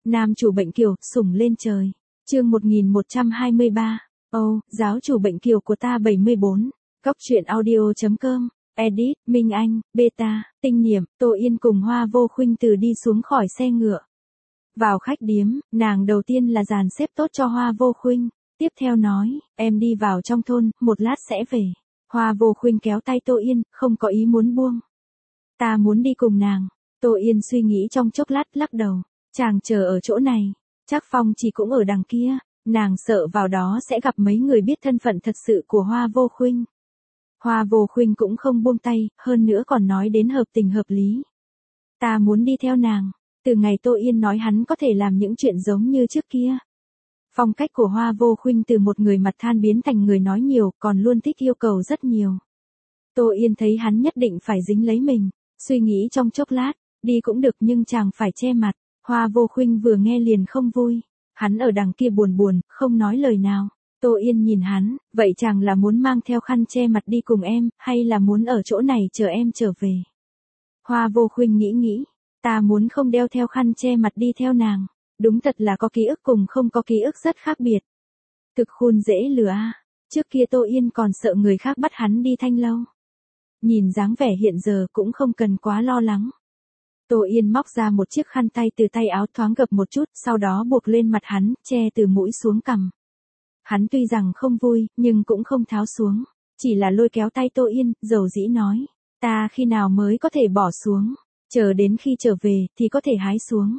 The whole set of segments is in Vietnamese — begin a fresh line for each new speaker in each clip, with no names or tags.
Nam chủ bệnh kiều, sủng lên trời. Chương 1123. Giáo chủ bệnh kiều của ta 74. Góc truyện audio.com. Edit, Minh Anh, Beta, Tinh Niệm, Tô Yên cùng Hoa Vô Khuynh từ đi xuống khỏi xe ngựa. Vào khách điếm, nàng đầu tiên là dàn xếp tốt cho Hoa Vô Khuynh. Tiếp theo nói, em đi vào trong thôn, một lát sẽ về. Hoa Vô Khuynh kéo tay Tô Yên, không có ý muốn buông. Ta muốn đi cùng nàng. Tô Yên suy nghĩ trong chốc lát, lắc đầu. Chàng chờ ở chỗ này, chắc Phong chỉ cũng ở đằng kia. Nàng sợ vào đó sẽ gặp mấy người biết thân phận thật sự của Hoa Vô Khuynh. Hoa Vô Khuynh cũng không buông tay, hơn nữa còn nói đến hợp tình hợp lý. Ta muốn đi theo nàng. Từ ngày Tô Yên nói hắn có thể làm những chuyện giống như trước kia. Phong cách của Hoa Vô Khuynh từ một người mặt than biến thành người nói nhiều, còn luôn thích yêu cầu rất nhiều. Tô Yên thấy hắn nhất định phải dính lấy mình, suy nghĩ trong chốc lát, đi cũng được nhưng chàng phải che mặt. Hoa Vô Khuynh vừa nghe liền không vui. Hắn ở đằng kia buồn buồn, không nói lời nào. Tô Yên nhìn hắn, vậy chàng là muốn mang theo khăn che mặt đi cùng em, hay là muốn ở chỗ này chờ em trở về? Hoa Vô Khuynh nghĩ, ta muốn không đeo theo khăn che mặt đi theo nàng. Đúng thật là có ký ức cùng không có ký ức rất khác biệt. Thực khôn dễ lừa a. Trước kia Tô Yên còn sợ người khác bắt hắn đi thanh lâu. Nhìn dáng vẻ hiện giờ cũng không cần quá lo lắng. Tô Yên móc ra một chiếc khăn tay từ tay áo thoáng gập một chút, sau đó buộc lên mặt hắn, che từ mũi xuống cằm. Hắn tuy rằng không vui, nhưng cũng không tháo xuống. Chỉ là lôi kéo tay Tô Yên, dầu dĩ nói. Ta khi nào mới có thể bỏ xuống? Chờ đến khi trở về, thì có thể hái xuống.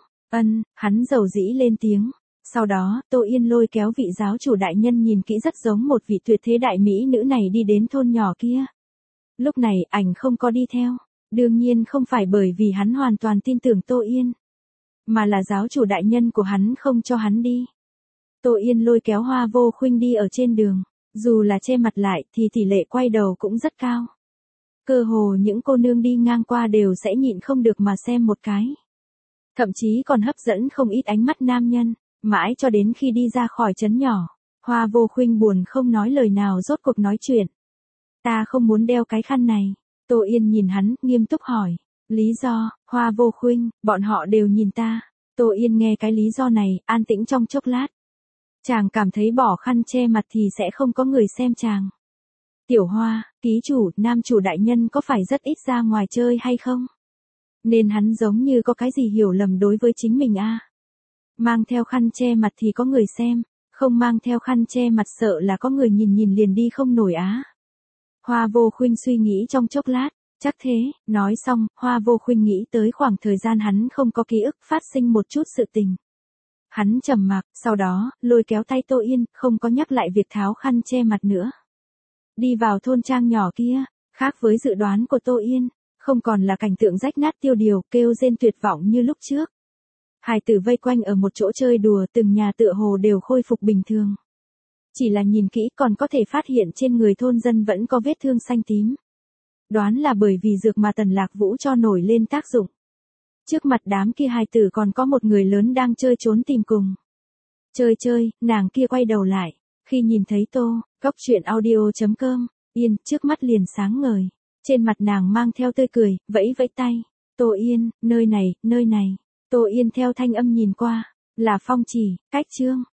Hắn dầu dĩ lên tiếng. Sau đó, Tô Yên lôi kéo vị giáo chủ đại nhân nhìn kỹ rất giống một vị tuyệt thế đại mỹ nữ này đi đến thôn nhỏ kia. Lúc này, ảnh không có đi theo. Đương nhiên không phải bởi vì hắn hoàn toàn tin tưởng Tô Yên. Mà là giáo chủ đại nhân của hắn không cho hắn đi. Tô Yên lôi kéo Hoa Vô Khuynh đi ở trên đường. Dù là che mặt lại thì tỷ lệ quay đầu cũng rất cao. Cơ hồ những cô nương đi ngang qua đều sẽ nhịn không được mà xem một cái. Thậm chí còn hấp dẫn không ít ánh mắt nam nhân. Mãi cho đến khi đi ra khỏi trấn nhỏ. Hoa Vô Khuynh buồn không nói lời nào rốt cuộc nói chuyện. Ta không muốn đeo cái khăn này. Tô Yên nhìn hắn, nghiêm túc hỏi. Lý do? Hoa Vô Khuynh, bọn họ đều nhìn ta. Tô Yên nghe cái lý do này, an tĩnh trong chốc lát. Chàng cảm thấy bỏ khăn che mặt thì sẽ không có người xem chàng. Tiểu Hoa, ký chủ, nam chủ đại nhân có phải rất ít ra ngoài chơi hay không? Nên hắn giống như có cái gì hiểu lầm đối với chính mình a. Mang theo khăn che mặt thì có người xem, không mang theo khăn che mặt sợ là có người nhìn liền đi không nổi á. Hoa Vô Khuynh suy nghĩ trong chốc lát, chắc thế, nói xong, Hoa Vô Khuynh nghĩ tới khoảng thời gian hắn không có ký ức phát sinh một chút sự tình. Hắn trầm mặc, sau đó, lôi kéo tay Tô Yên, không có nhắc lại việc tháo khăn che mặt nữa. Đi vào thôn trang nhỏ kia, khác với dự đoán của Tô Yên, không còn là cảnh tượng rách nát tiêu điều, kêu rên tuyệt vọng như lúc trước. Hài tử vây quanh ở một chỗ chơi đùa, từng nhà tựa hồ đều khôi phục bình thường. Chỉ là nhìn kỹ còn có thể phát hiện trên người thôn dân vẫn có vết thương xanh tím. Đoán là bởi vì dược mà Tần Lạc Vũ cho nổi lên tác dụng. Trước mặt đám kia hài tử còn có một người lớn đang chơi trốn tìm cùng. Chơi, nàng kia quay đầu lại. Khi nhìn thấy Góc truyện audio.com, Yên, trước mắt liền sáng ngời. Trên mặt nàng mang theo tươi cười, vẫy tay. Tô Yên, nơi này. Tô Yên theo thanh âm nhìn qua. Là Phong Chỉ, cách Trương.